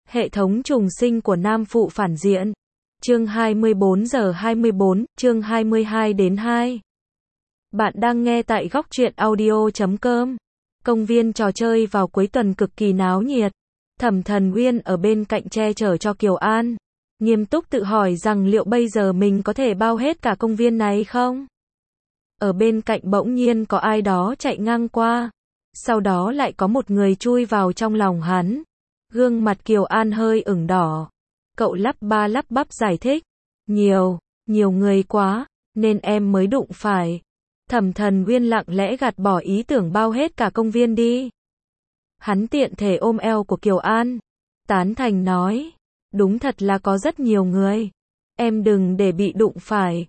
Hệ thống trùng sinh của nam phụ phản diện. Chương 24 giờ 24, chương 22 đến 2. Bạn đang nghe tại góc truyện audio.com. Công viên trò chơi vào cuối tuần cực kỳ náo nhiệt. Thẩm Thần Uyên ở bên cạnh che chở cho Kiều An, nghiêm túc tự hỏi rằng liệu bây giờ mình có thể bao hết cả công viên này không? Ở bên cạnh bỗng nhiên có ai đó chạy ngang qua, sau đó lại có một người chui vào trong lòng hắn. Gương mặt Kiều An hơi ửng đỏ. Cậu lắp ba lắp bắp giải thích. Nhiều người quá, nên em mới đụng phải. Thẩm Thần Uyên lặng lẽ gạt bỏ ý tưởng bao hết cả công viên đi. Hắn tiện thể ôm eo của Kiều An, tán thành nói. Đúng thật là có rất nhiều người. Em đừng để bị đụng phải.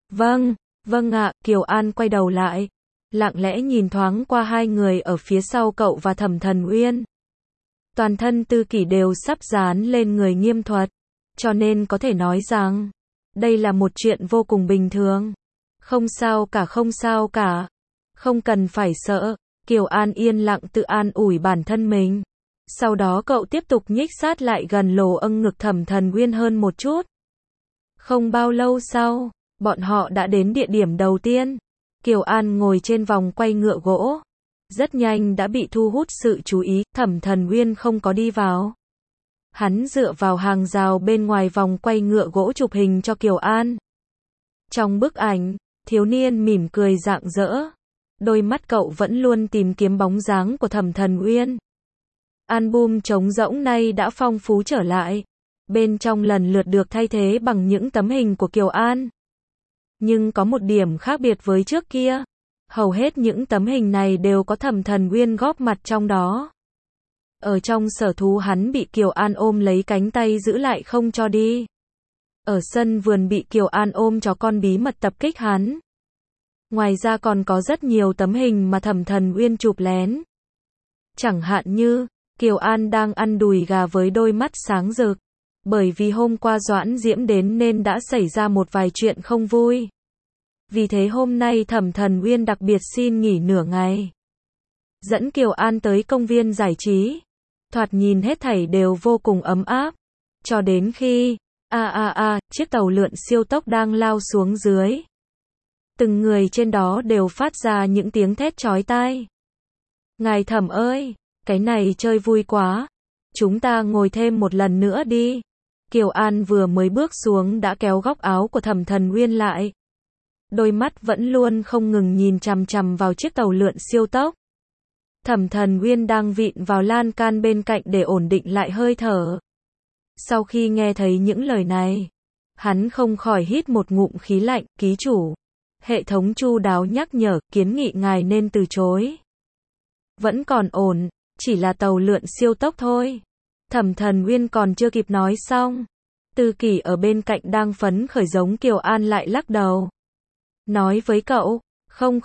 Vâng ạ, Kiều An quay đầu lại, lặng lẽ nhìn thoáng qua hai người ở phía sau cậu và Thẩm Thần Uyên. Toàn thân Tư Kỷ đều sắp dán lên người Nghiêm Thuật, cho nên có thể nói rằng, đây là một chuyện vô cùng bình thường. Không sao cả. Không cần phải sợ, Kiều An yên lặng tự an ủi bản thân mình. Sau đó cậu tiếp tục nhích sát lại gần lồ âng ngực Thẩm Thần Uyên hơn một chút. Không bao lâu sau, bọn họ đã đến địa điểm đầu tiên. Kiều An ngồi trên vòng quay ngựa gỗ. Rất nhanh đã bị thu hút sự chú ý, Thẩm Thần Uyên không có đi vào. Hắn dựa vào hàng rào bên ngoài vòng quay ngựa gỗ chụp hình cho Kiều An. Trong bức ảnh, thiếu niên mỉm cười rạng rỡ. Đôi mắt cậu vẫn luôn tìm kiếm bóng dáng của Thẩm Thần Uyên. Album trống rỗng nay đã phong phú trở lại. Bên trong lần lượt được thay thế bằng những tấm hình của Kiều An. Nhưng có một điểm khác biệt với trước kia. Hầu hết những tấm hình này đều có Thẩm Thần Uyên góp mặt trong đó. Ở trong sở thú hắn bị Kiều An ôm lấy cánh tay giữ lại không cho đi. Ở sân vườn bị Kiều An ôm chó con bí mật tập kích hắn. Ngoài ra còn có rất nhiều tấm hình mà Thẩm Thần Uyên chụp lén. Chẳng hạn như, Kiều An đang ăn đùi gà với đôi mắt sáng rực. Bởi vì hôm qua Doãn Diễm đến nên đã xảy ra một vài chuyện không vui. Vì thế hôm nay Thẩm Thần Uyên đặc biệt xin nghỉ nửa ngày. Dẫn Kiều An tới công viên giải trí. Thoạt nhìn hết thảy đều vô cùng ấm áp. Cho đến khi, chiếc tàu lượn siêu tốc đang lao xuống dưới. Từng người trên đó đều phát ra những tiếng thét chói tai. Ngài Thẩm ơi, cái này chơi vui quá. Chúng ta ngồi thêm một lần nữa đi. Kiều An vừa mới bước xuống đã kéo góc áo của Thẩm Thần Uyên lại. Đôi mắt vẫn luôn không ngừng nhìn chằm chằm vào chiếc tàu lượn siêu tốc. Thẩm Thần Uyên đang vịn vào lan can bên cạnh để ổn định lại hơi thở. Sau khi nghe thấy những lời này, hắn không khỏi hít một ngụm khí lạnh. Ký chủ, hệ thống chu đáo nhắc nhở, kiến nghị ngài nên từ chối. Vẫn còn ổn, chỉ là tàu lượn siêu tốc thôi. Thẩm Thần Uyên còn chưa kịp nói xong, Tư Kỷ ở bên cạnh đang phấn khởi giống Kiều An lại lắc đầu. Nói với cậu, không,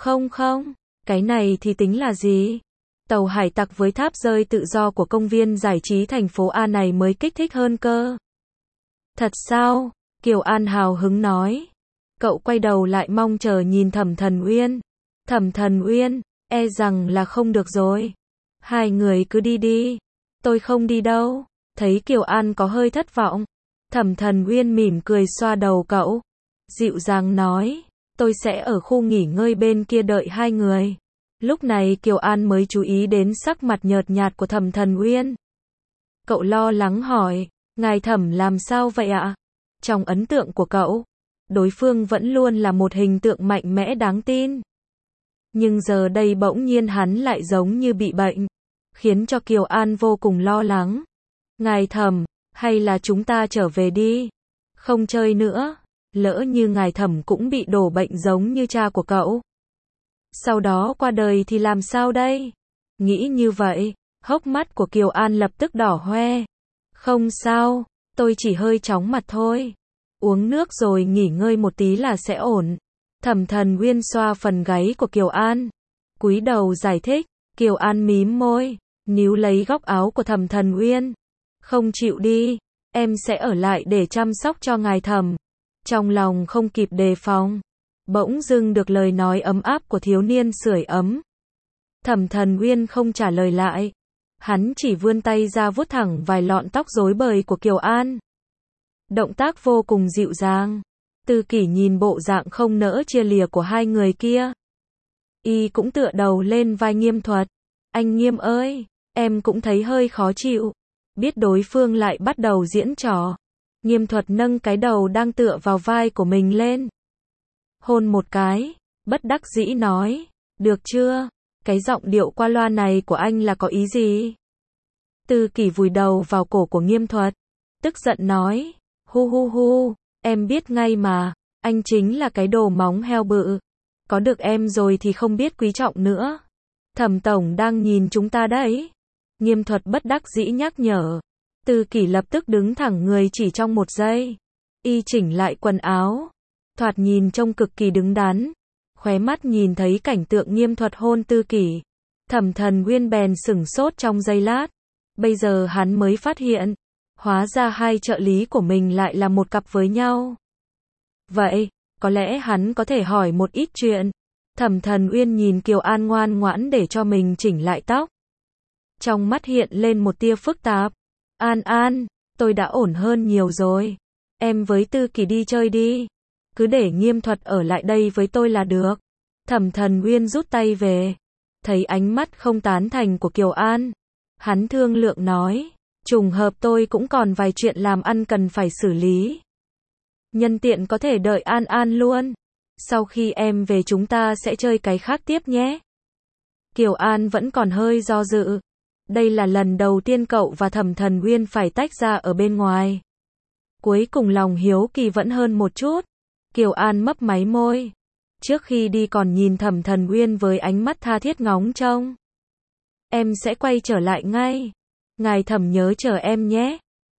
cái này thì tính là gì? Tàu hải tặc với tháp rơi tự do của công viên giải trí thành phố A này mới kích thích hơn cơ. Thật sao? Kiều An hào hứng nói. Cậu quay đầu lại mong chờ nhìn Thẩm Thần Uyên. Thẩm Thần Uyên, e rằng là không được rồi. Hai người cứ đi. Tôi không đi đâu. Thấy Kiều An có hơi thất vọng. Thẩm Thần Uyên mỉm cười xoa đầu cậu. Dịu dàng nói. Tôi sẽ ở khu nghỉ ngơi bên kia đợi hai người. Lúc này Kiều An mới chú ý đến sắc mặt nhợt nhạt của Thẩm Thần Uyên. Cậu lo lắng hỏi. Ngài Thẩm làm sao vậy ạ? Trong ấn tượng của cậu, đối phương vẫn luôn là một hình tượng mạnh mẽ đáng tin. Nhưng giờ đây bỗng nhiên hắn lại giống như bị bệnh, khiến cho Kiều An vô cùng lo lắng. Ngài Thẩm, hay là chúng ta trở về đi? Không chơi nữa. Lỡ như ngài Thẩm cũng bị đổ bệnh giống như cha của cậu. Sau đó qua đời thì làm sao đây? Nghĩ như vậy, hốc mắt của Kiều An lập tức đỏ hoe. Không sao, tôi chỉ hơi chóng mặt thôi. Uống nước rồi nghỉ ngơi một tí là sẽ ổn. Thẩm Thần Uyên xoa phần gáy của Kiều An, cúi đầu giải thích. Kiều An mím môi, níu lấy góc áo của Thẩm Thần Uyên. Không chịu đi, em sẽ ở lại để chăm sóc cho ngài Thẩm. Trong lòng không kịp đề phòng, bỗng dưng được lời nói ấm áp của thiếu niên sưởi ấm. Thẩm Thần Uyên không trả lời lại. Hắn chỉ vươn tay ra vuốt thẳng vài lọn tóc rối bời của Kiều An. Động tác vô cùng dịu dàng. Tư Kỷ nhìn bộ dạng không nỡ chia lìa của hai người kia. Y cũng tựa đầu lên vai Nghiêm Thuật. Anh Nghiêm ơi, em cũng thấy hơi khó chịu. Biết đối phương lại bắt đầu diễn trò. Nghiêm Thuật nâng cái đầu đang tựa vào vai của mình lên. Hôn một cái, bất đắc dĩ nói. Được chưa? Cái giọng điệu qua loa này của anh là có ý gì? Tư Kỷ vùi đầu vào cổ của Nghiêm Thuật. Tức giận nói. Hu hu hu, em biết ngay mà. Anh chính là cái đồ móng heo bự. Có được em rồi thì không biết quý trọng nữa. Thẩm tổng đang nhìn chúng ta đấy. Nghiêm Thuật bất đắc dĩ nhắc nhở. Tư Kỷ lập tức đứng thẳng người chỉ trong một giây. Y chỉnh lại quần áo. Thoạt nhìn trông cực kỳ đứng đắn. Khóe mắt nhìn thấy cảnh tượng Nghiêm Thuật hôn Tư Kỷ. Thẩm Thần Uyên bèn sửng sốt trong giây lát. Bây giờ hắn mới phát hiện. Hóa ra hai trợ lý của mình lại là một cặp với nhau. Vậy, có lẽ hắn có thể hỏi một ít chuyện. Thẩm Thần Uyên nhìn Kiều An ngoan ngoãn để cho mình chỉnh lại tóc. Trong mắt hiện lên một tia phức tạp. An An, tôi đã ổn hơn nhiều rồi. Em với Tư Kỷ đi chơi đi. Cứ để Nghiêm Thuật ở lại đây với tôi là được. Thẩm Thần Uyên rút tay về. Thấy ánh mắt không tán thành của Kiều An. Hắn thương lượng nói. Trùng hợp tôi cũng còn vài chuyện làm ăn cần phải xử lý. Nhân tiện có thể đợi An An luôn. Sau khi em về chúng ta sẽ chơi cái khác tiếp nhé. Kiều An vẫn còn hơi do dự. Đây là lần đầu tiên cậu và Thẩm Thần Uyên phải tách ra ở bên ngoài. Cuối cùng lòng hiếu kỳ vẫn hơn một chút. Kiều An mấp máy môi. Trước khi đi còn nhìn Thẩm Thần Uyên với ánh mắt tha thiết ngóng trông. Em sẽ quay trở lại ngay. Ngài Thẩm nhớ chờ em nhé.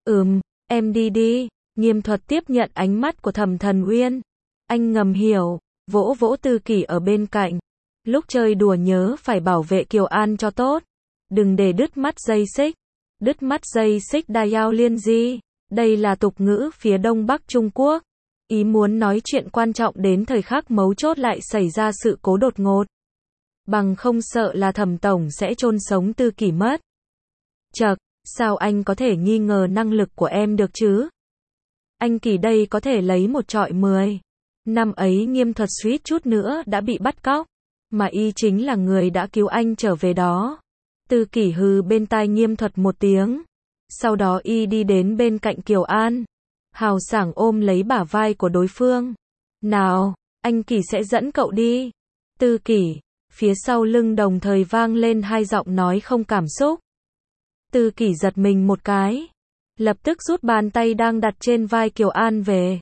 Em đi đi. Nghiêm Thuật tiếp nhận ánh mắt của Thẩm Thần Uyên. Anh ngầm hiểu, vỗ vỗ Tư Kỷ ở bên cạnh. Lúc chơi đùa nhớ phải bảo vệ Kiều An cho tốt. Đừng để đứt mắt dây xích. Đứt mắt dây xích đa yao liên di. Đây là tục ngữ phía Đông Bắc Trung Quốc. Ý muốn nói chuyện quan trọng đến thời khắc mấu chốt lại xảy ra sự cố đột ngột. Bằng không sợ là Thẩm tổng sẽ chôn sống Tư Kỷ mất. Chậc, sao anh có thể nghi ngờ năng lực của em được chứ? Anh Kỷ đây có thể lấy một trọi 10. Năm ấy Nghiêm Thuật suýt chút nữa đã bị bắt cóc. Mà y chính là người đã cứu anh trở về đó. Tư Kỷ hừ bên tai Nghiêm Thuật một tiếng. Sau đó y đi đến bên cạnh Kiều An. Hào sảng ôm lấy bả vai của đối phương. Nào, anh Kỷ sẽ dẫn cậu đi. Tư Kỷ, phía sau lưng đồng thời vang lên hai giọng nói không cảm xúc. Tư Kỷ giật mình một cái. Lập tức rút bàn tay đang đặt trên vai Kiều An về.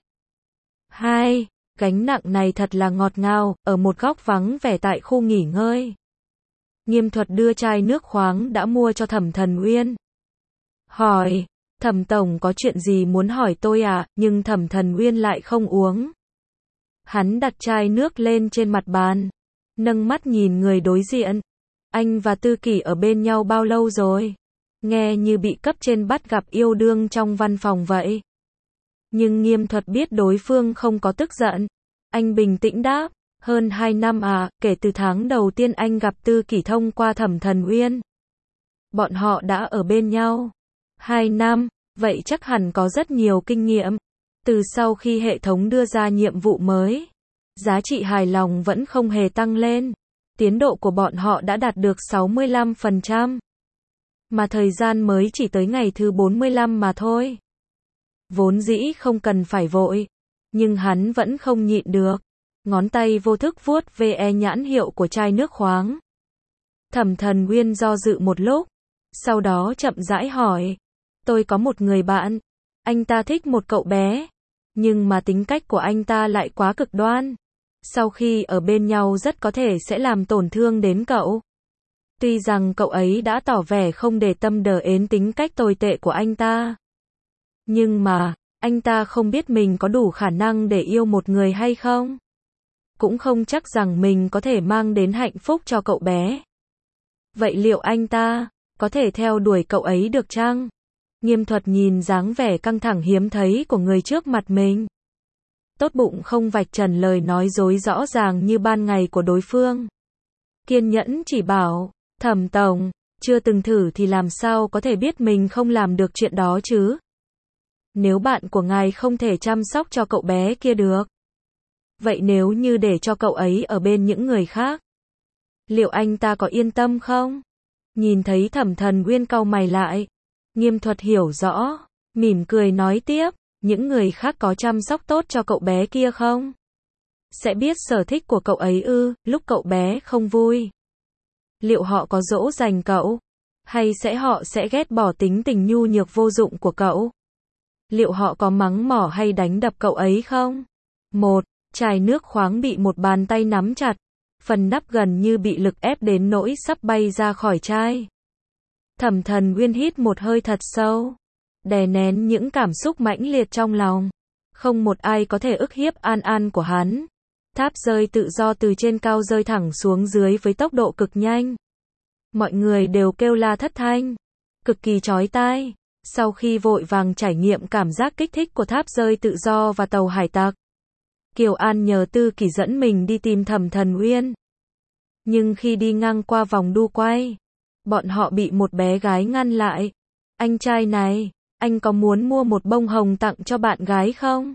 Gánh nặng này thật là ngọt ngào, ở một góc vắng vẻ tại khu nghỉ ngơi. Nghiêm Thuật đưa chai nước khoáng đã mua cho Thẩm Thần Uyên. Hỏi, Thẩm tổng có chuyện gì muốn hỏi tôi à, nhưng Thẩm Thần Uyên lại không uống. Hắn đặt chai nước lên trên mặt bàn, nâng mắt nhìn người đối diện. Anh và Tư Kỷ ở bên nhau bao lâu rồi? Nghe như bị cấp trên bắt gặp yêu đương trong văn phòng vậy. Nhưng Nghiêm Thuật biết đối phương không có tức giận. Anh bình tĩnh đáp, hơn 2 năm à, kể từ tháng đầu tiên anh gặp Tư Kỷ thông qua Thẩm Thần Uyên. Bọn họ đã ở bên nhau 2 năm, vậy chắc hẳn có rất nhiều kinh nghiệm. Từ sau khi hệ thống đưa ra nhiệm vụ mới, giá trị hài lòng vẫn không hề tăng lên. Tiến độ của bọn họ đã đạt được 65%. Mà thời gian mới chỉ tới ngày thứ 45 mà thôi. Vốn dĩ không cần phải vội. Nhưng hắn vẫn không nhịn được. Ngón tay vô thức vuốt ve nhãn hiệu của chai nước khoáng. Thẩm Thần Uyên do dự một lúc. Sau đó chậm rãi hỏi. Tôi có một người bạn. Anh ta thích một cậu bé. Nhưng mà tính cách của anh ta lại quá cực đoan. Sau khi ở bên nhau rất có thể sẽ làm tổn thương đến cậu. Tuy rằng cậu ấy đã tỏ vẻ không để tâm đến tính cách tồi tệ của anh ta. Nhưng mà, anh ta không biết mình có đủ khả năng để yêu một người hay không. Cũng không chắc rằng mình có thể mang đến hạnh phúc cho cậu bé. Vậy liệu anh ta có thể theo đuổi cậu ấy được chăng? Nghiêm Thuật nhìn dáng vẻ căng thẳng hiếm thấy của người trước mặt mình. Tốt bụng không vạch trần lời nói dối rõ ràng như ban ngày của đối phương. Kiên nhẫn chỉ bảo, Thẩm tổng, chưa từng thử thì làm sao có thể biết mình không làm được chuyện đó chứ? Nếu bạn của ngài không thể chăm sóc cho cậu bé kia được, vậy nếu như để cho cậu ấy ở bên những người khác, liệu anh ta có yên tâm không? Nhìn thấy Thẩm Thần Uyên cau mày lại, Nghiêm Thuật hiểu rõ, mỉm cười nói tiếp, những người khác có chăm sóc tốt cho cậu bé kia không? Sẽ biết sở thích của cậu ấy ư, lúc cậu bé không vui. Liệu họ có dỗ dành cậu? Hay họ sẽ ghét bỏ tính tình nhu nhược vô dụng của cậu? Liệu họ có mắng mỏ hay đánh đập cậu ấy không? Một, chai nước khoáng bị một bàn tay nắm chặt, phần nắp gần như bị lực ép đến nỗi sắp bay ra khỏi chai. Thẩm Thần Uyên hít một hơi thật sâu, đè nén những cảm xúc mãnh liệt trong lòng. Không một ai có thể ức hiếp An An của hắn. Tháp rơi tự do từ trên cao rơi thẳng xuống dưới với tốc độ cực nhanh. Mọi người đều kêu la thất thanh, cực kỳ chói tai. Sau khi vội vàng trải nghiệm cảm giác kích thích của tháp rơi tự do và tàu hải tặc, Kiều An nhờ Tư Kỷ dẫn mình đi tìm Thẩm Thần Uyên. Nhưng khi đi ngang qua vòng đu quay, bọn họ bị một bé gái ngăn lại. Anh trai này, anh có muốn mua một bông hồng tặng cho bạn gái không?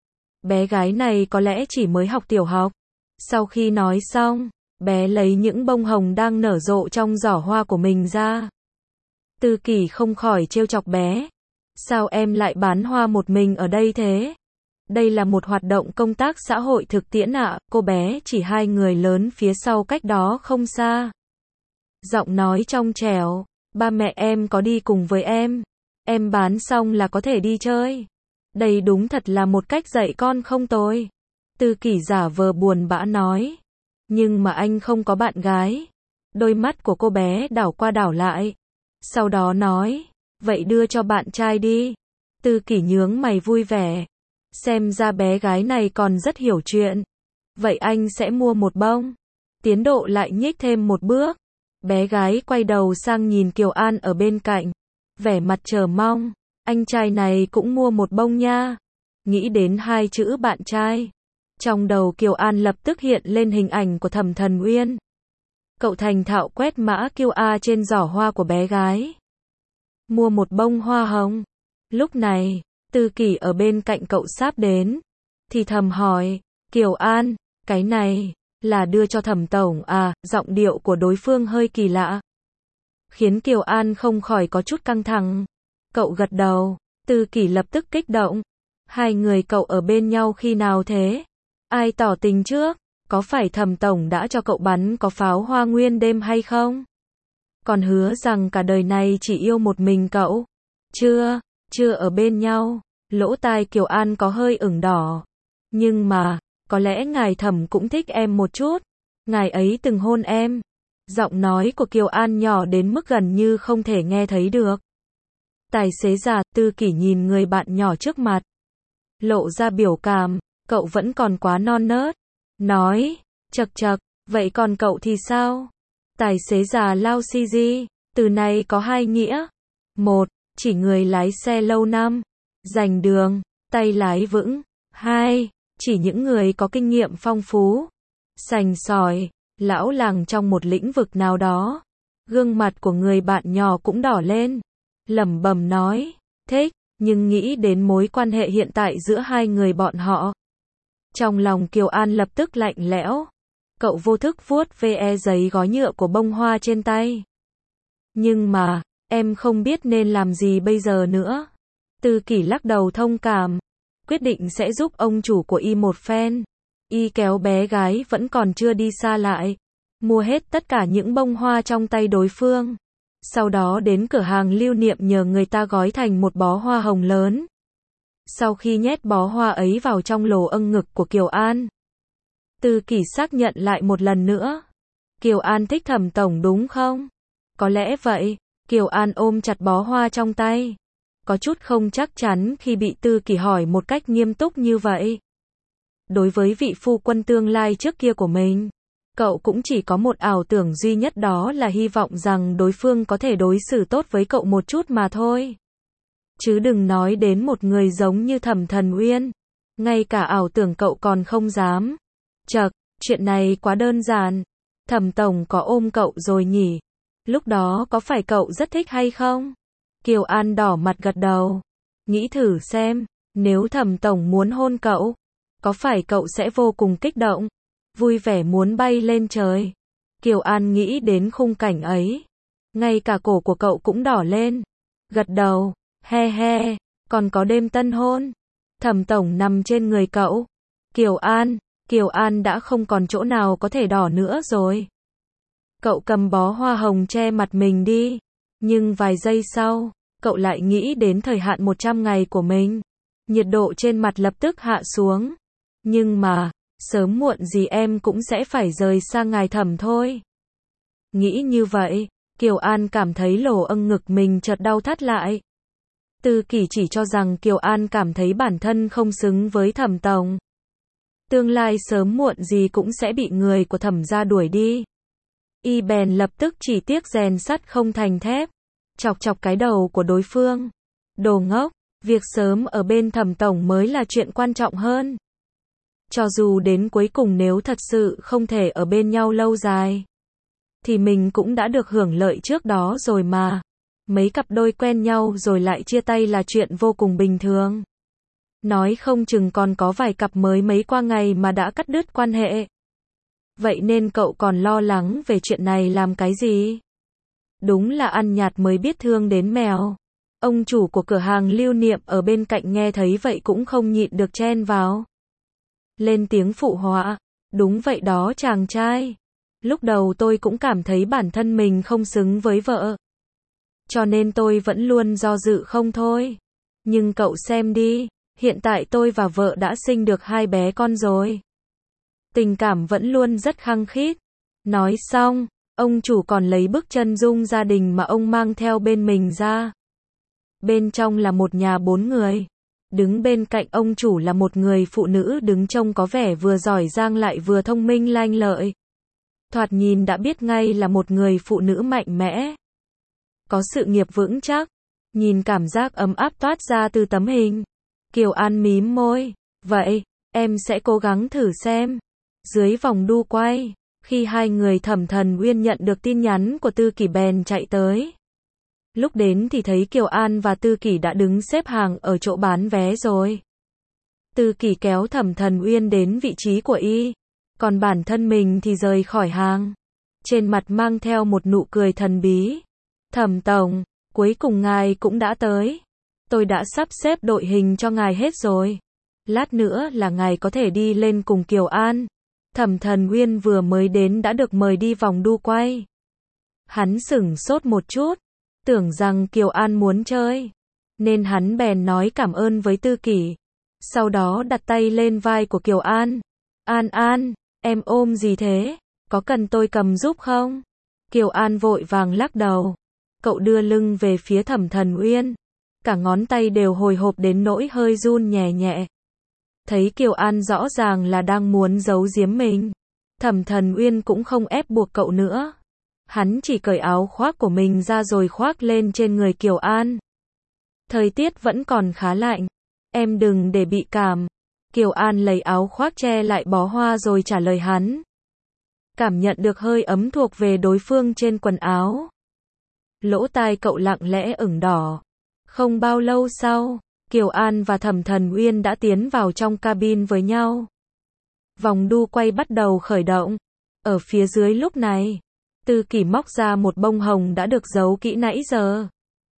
Bé gái này có lẽ chỉ mới học tiểu học. Sau khi nói xong, bé lấy những bông hồng đang nở rộ trong giỏ hoa của mình ra. Tư Kỷ không khỏi trêu chọc bé. Sao em lại bán hoa một mình ở đây thế? Đây là một hoạt động công tác xã hội thực tiễn ạ, cô bé chỉ hai người lớn phía sau cách đó không xa. Giọng nói trong trẻo, ba mẹ em có đi cùng với em bán xong là có thể đi chơi. Đây đúng thật là một cách dạy con không tồi. Tư Kỷ giả vờ buồn bã nói. Nhưng mà anh không có bạn gái. Đôi mắt của cô bé đảo qua đảo lại. Sau đó nói, vậy đưa cho bạn trai đi. Tư Kỷ nhướng mày vui vẻ. Xem ra bé gái này còn rất hiểu chuyện. Vậy anh sẽ mua một bông. Tiến độ lại nhích thêm một bước. Bé gái quay đầu sang nhìn Kiều An ở bên cạnh. Vẻ mặt chờ mong. Anh trai này cũng mua một bông nha. Nghĩ đến hai chữ bạn trai. Trong đầu Kiều An lập tức hiện lên hình ảnh của Thẩm Thần Uyên. Cậu thành thạo quét mã QR trên giỏ hoa của bé gái. Mua một bông hoa hồng. Lúc này, Tư Kỷ ở bên cạnh cậu sáp đến. Thì thầm hỏi, Kiều An, cái này, là đưa cho Thẩm tổng à? Giọng điệu của đối phương hơi kỳ lạ, khiến Kiều An không khỏi có chút căng thẳng. Cậu gật đầu, Tư Kỷ lập tức kích động. Hai người cậu ở bên nhau khi nào thế? Ai tỏ tình trước? Có phải Thẩm tổng đã cho cậu bắn có pháo hoa nguyên đêm hay không? Còn hứa rằng cả đời này chỉ yêu một mình cậu? Chưa ở bên nhau. Lỗ tai Kiều An có hơi ửng đỏ. Nhưng mà, có lẽ ngài Thẩm cũng thích em một chút. Ngài ấy từng hôn em. Giọng nói của Kiều An nhỏ đến mức gần như không thể nghe thấy được. Tài xế già, Tư Kỷ nhìn người bạn nhỏ trước mặt, lộ ra biểu cảm, cậu vẫn còn quá non nớt. Nói, chậc chậc, vậy còn cậu thì sao? Tài xế già lao si di, từ này có hai nghĩa. Một, chỉ người lái xe lâu năm, giành đường, tay lái vững. Hai, chỉ những người có kinh nghiệm phong phú, sành sỏi, lão làng trong một lĩnh vực nào đó. Gương mặt của người bạn nhỏ cũng đỏ lên, lẩm bẩm nói, thích, nhưng nghĩ đến mối quan hệ hiện tại giữa hai người bọn họ. Trong lòng Kiều An lập tức lạnh lẽo. Cậu vô thức vuốt ve giấy gói nhựa của bông hoa trên tay. Nhưng mà, em không biết nên làm gì bây giờ nữa. Tư Kỷ lắc đầu thông cảm, quyết định sẽ giúp ông chủ của y một phen. Y kéo bé gái vẫn còn chưa đi xa lại, mua hết tất cả những bông hoa trong tay đối phương. Sau đó đến cửa hàng lưu niệm nhờ người ta gói thành một bó hoa hồng lớn. Sau khi nhét bó hoa ấy vào trong lỗ âng ngực của Kiều An, Tư Kỷ xác nhận lại một lần nữa. Kiều An thích Thẩm tổng đúng không? Có lẽ vậy. Kiều An ôm chặt bó hoa trong tay, có chút không chắc chắn khi bị Tư Kỷ hỏi một cách nghiêm túc như vậy. Đối với vị phu quân tương lai trước kia của mình, cậu cũng chỉ có một ảo tưởng duy nhất, đó là hy vọng rằng đối phương có thể đối xử tốt với cậu một chút mà thôi. Chứ đừng nói đến một người giống như Thẩm Thần Uyên. Ngay cả ảo tưởng cậu còn không dám. Chậc, chuyện này quá đơn giản. Thẩm tổng có ôm cậu rồi nhỉ? Lúc đó có phải cậu rất thích hay không? Kiều An đỏ mặt gật đầu. Nghĩ thử xem, nếu Thẩm tổng muốn hôn cậu, có phải cậu sẽ vô cùng kích động, vui vẻ muốn bay lên trời? Kiều An nghĩ đến khung cảnh ấy, ngay cả cổ của cậu cũng đỏ lên. Gật đầu, he he, còn có đêm tân hôn. Thẩm tổng nằm trên người cậu. Kiều An đã không còn chỗ nào có thể đỏ nữa rồi. Cậu cầm bó hoa hồng che mặt mình đi. Nhưng vài giây sau, cậu lại nghĩ đến thời hạn 100 ngày của mình. Nhiệt độ trên mặt lập tức hạ xuống. Nhưng mà, sớm muộn gì em cũng sẽ phải rời xa ngài Thẩm thôi. Nghĩ như vậy, Kiều An cảm thấy lỗ ngực mình chợt đau thắt lại. Tư Kỷ chỉ cho rằng Kiều An cảm thấy bản thân không xứng với Thẩm tổng. Tương lai sớm muộn gì cũng sẽ bị người của Thẩm gia đuổi đi. Y bèn lập tức chỉ tiếc rèn sắt không thành thép, chọc chọc cái đầu của đối phương. Đồ ngốc, việc sớm ở bên Thẩm tổng mới là chuyện quan trọng hơn. Cho dù đến cuối cùng nếu thật sự không thể ở bên nhau lâu dài, thì mình cũng đã được hưởng lợi trước đó rồi mà. Mấy cặp đôi quen nhau rồi lại chia tay là chuyện vô cùng bình thường. Nói không chừng còn có vài cặp mới mấy qua ngày mà đã cắt đứt quan hệ. Vậy nên cậu còn lo lắng về chuyện này làm cái gì? Đúng là ăn nhạt mới biết thương đến mèo. Ông chủ của cửa hàng lưu niệm ở bên cạnh nghe thấy vậy cũng không nhịn được chen vào. Lên tiếng phụ họa. Đúng vậy đó chàng trai. Lúc đầu tôi cũng cảm thấy bản thân mình không xứng với vợ. Cho nên tôi vẫn luôn do dự không thôi. Nhưng cậu xem đi, hiện tại tôi và vợ đã sinh được 2 bé con rồi. Tình cảm vẫn luôn rất khăng khít. Nói xong, ông chủ còn lấy bức chân dung gia đình mà ông mang theo bên mình ra. Bên trong là một nhà 4 người. Đứng bên cạnh ông chủ là một người phụ nữ đứng trông có vẻ vừa giỏi giang lại vừa thông minh lanh lợi. Thoạt nhìn đã biết ngay là một người phụ nữ mạnh mẽ. Có sự nghiệp vững chắc. Nhìn cảm giác ấm áp toát ra từ tấm hình. Kiều An mím môi. Vậy, em sẽ cố gắng thử xem. Dưới vòng đu quay, khi hai người Thẩm Thần Uyên nhận được tin nhắn của Tư Kỷ bèn chạy tới. Lúc đến thì thấy Kiều An và Tư Kỷ đã đứng xếp hàng ở chỗ bán vé rồi. Tư Kỷ kéo Thẩm Thần Uyên đến vị trí của y, còn bản thân mình thì rời khỏi hàng. Trên mặt mang theo một nụ cười thần bí. Thẩm tổng, cuối cùng ngài cũng đã tới. Tôi đã sắp xếp đội hình cho ngài hết rồi. Lát nữa là ngài có thể đi lên cùng Kiều An. Thẩm Thần Uyên vừa mới đến đã được mời đi vòng đu quay. Hắn sửng sốt một chút, tưởng rằng Kiều An muốn chơi, nên hắn bèn nói cảm ơn với Tư Kỷ. Sau đó đặt tay lên vai của Kiều An. An An, em ôm gì thế? Có cần tôi cầm giúp không? Kiều An vội vàng lắc đầu. Cậu đưa lưng về phía Thẩm Thần Uyên. Cả ngón tay đều hồi hộp đến nỗi hơi run nhẹ nhẹ. Thấy Kiều An rõ ràng là đang muốn giấu giếm mình. Thẩm Thần Uyên cũng không ép buộc cậu nữa. Hắn chỉ cởi áo khoác của mình ra rồi khoác lên trên người Kiều An. Thời tiết vẫn còn khá lạnh. Em đừng để bị cảm. Kiều An lấy áo khoác che lại bó hoa rồi trả lời hắn. Cảm nhận được hơi ấm thuộc về đối phương trên quần áo. Lỗ tai cậu lặng lẽ ửng đỏ. Không bao lâu sau, Kiều An và Thẩm Thần Uyên đã tiến vào trong cabin với nhau. Vòng đu quay bắt đầu khởi động. Ở phía dưới lúc này, Tư Kỷ móc ra một bông hồng đã được giấu kỹ nãy giờ.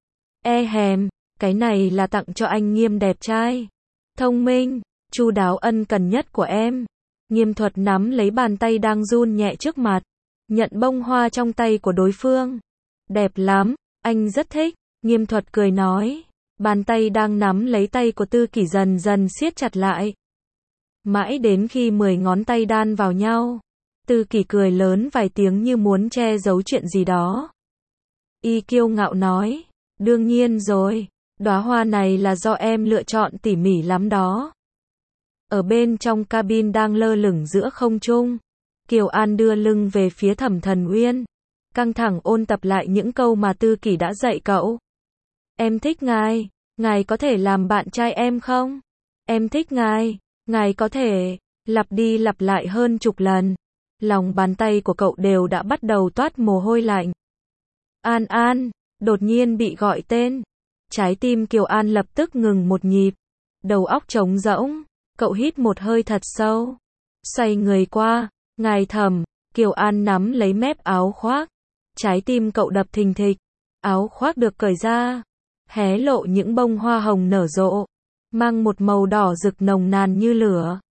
E hèm, cái này là tặng cho anh Nghiêm đẹp trai, thông minh, chu đáo ân cần nhất của em. Nghiêm Thuật nắm lấy bàn tay đang run nhẹ trước mặt, nhận bông hoa trong tay của đối phương. Đẹp lắm, anh rất thích. Nghiêm Thuật cười nói. Bàn tay đang nắm lấy tay của Tư Kỷ dần dần siết chặt lại. Mãi đến khi 10 ngón tay đan vào nhau, Tư Kỷ cười lớn vài tiếng như muốn che giấu chuyện gì đó. Y kiêu ngạo nói, đương nhiên rồi, đóa hoa này là do em lựa chọn tỉ mỉ lắm đó. Ở bên trong cabin đang lơ lửng giữa không trung, Kiều An đưa lưng về phía Thẩm Thần Uyên, căng thẳng ôn tập lại những câu mà Tư Kỷ đã dạy cậu. Em thích ngài, ngài có thể làm bạn trai em không? Em thích ngài có thể, lặp đi lặp lại hơn chục lần. Lòng bàn tay của cậu đều đã bắt đầu toát mồ hôi lạnh. An An, đột nhiên bị gọi tên. Trái tim Kiều An lập tức ngừng một nhịp. Đầu óc trống rỗng, cậu hít một hơi thật sâu. Xoay người qua, ngài Thẩm, Kiều An nắm lấy mép áo khoác. Trái tim cậu đập thình thịch. Áo khoác được cởi ra, hé lộ những bông hoa hồng nở rộ, mang một màu đỏ rực nồng nàn như lửa.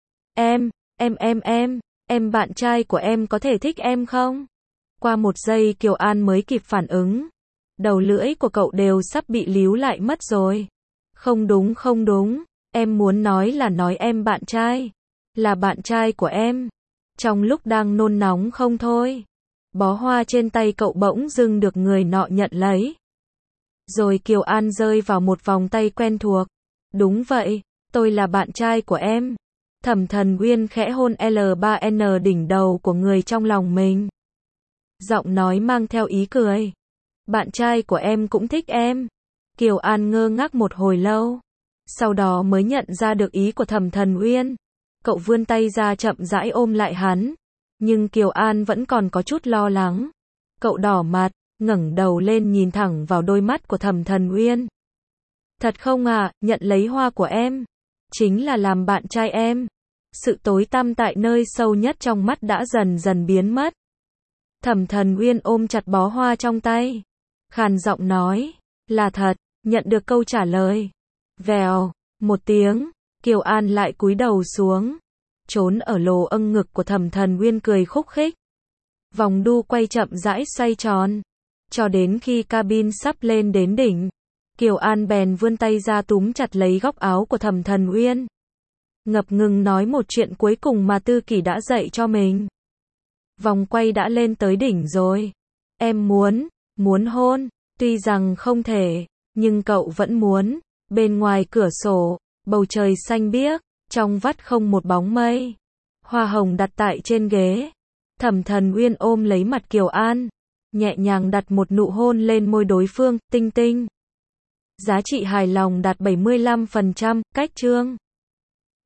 Em bạn trai của em có thể thích em không? Qua một giây Kiều An mới kịp phản ứng. Đầu lưỡi của cậu đều sắp bị líu lại mất rồi. Không đúng, em muốn nói là nói em bạn trai. Là bạn trai của em. Trong lúc đang nôn nóng không thôi. Bó hoa trên tay cậu bỗng dưng được người nọ nhận lấy. Rồi Kiều An rơi vào một vòng tay quen thuộc. Đúng vậy, tôi là bạn trai của em. Thẩm Thần Uyên khẽ hôn L3N đỉnh đầu của người trong lòng mình. Giọng nói mang theo ý cười. Bạn trai của em cũng thích em. Kiều An ngơ ngác một hồi lâu. Sau đó mới nhận ra được ý của Thẩm Thần Uyên. Cậu vươn tay ra chậm rãi ôm lại hắn. Nhưng Kiều An vẫn còn có chút lo lắng. Cậu đỏ mặt, ngẩng đầu lên nhìn thẳng vào đôi mắt của Thẩm Thần Uyên. Thật không à, nhận lấy hoa của em. Chính là làm bạn trai em. Sự tối tăm tại nơi sâu nhất trong mắt đã dần dần biến mất. Thẩm Thần Uyên ôm chặt bó hoa trong tay. Khàn giọng nói, là thật, nhận được câu trả lời. Vèo, một tiếng, Kiều An lại cúi đầu xuống. Trốn ở lồ âng ngực của Thẩm Thần Uyên cười khúc khích. Vòng đu quay chậm rãi xoay tròn. Cho đến khi cabin sắp lên đến đỉnh. Kiều An bèn vươn tay ra túm chặt lấy góc áo của Thẩm Thần Uyên. Ngập ngừng nói một chuyện cuối cùng mà Tư Kỷ đã dạy cho mình. Vòng quay đã lên tới đỉnh rồi. Em muốn hôn, tuy rằng không thể, nhưng cậu vẫn muốn. Bên ngoài cửa sổ, bầu trời xanh biếc, trong vắt không một bóng mây. Hoa hồng đặt tại trên ghế. Thẩm Thần Uyên ôm lấy mặt Kiều An, nhẹ nhàng đặt một nụ hôn lên môi đối phương, tinh tinh. Giá trị hài lòng đạt 75%, cách chương.